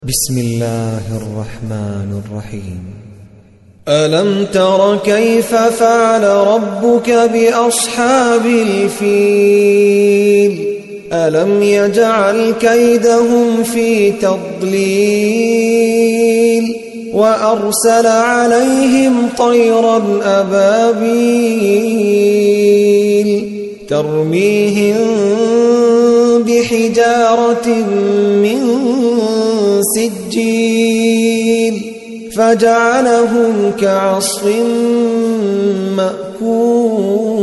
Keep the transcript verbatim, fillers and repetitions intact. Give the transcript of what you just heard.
بسم الله الرحمن الرحيم. ألم تر كيف فعل ربك بأصحاب الفيل ألم يجعل كيدهم في تضليل وأرسل عليهم طيرا أبابيل ترميهم بحجارة من سجيل فجعلهم كعصف مأكول.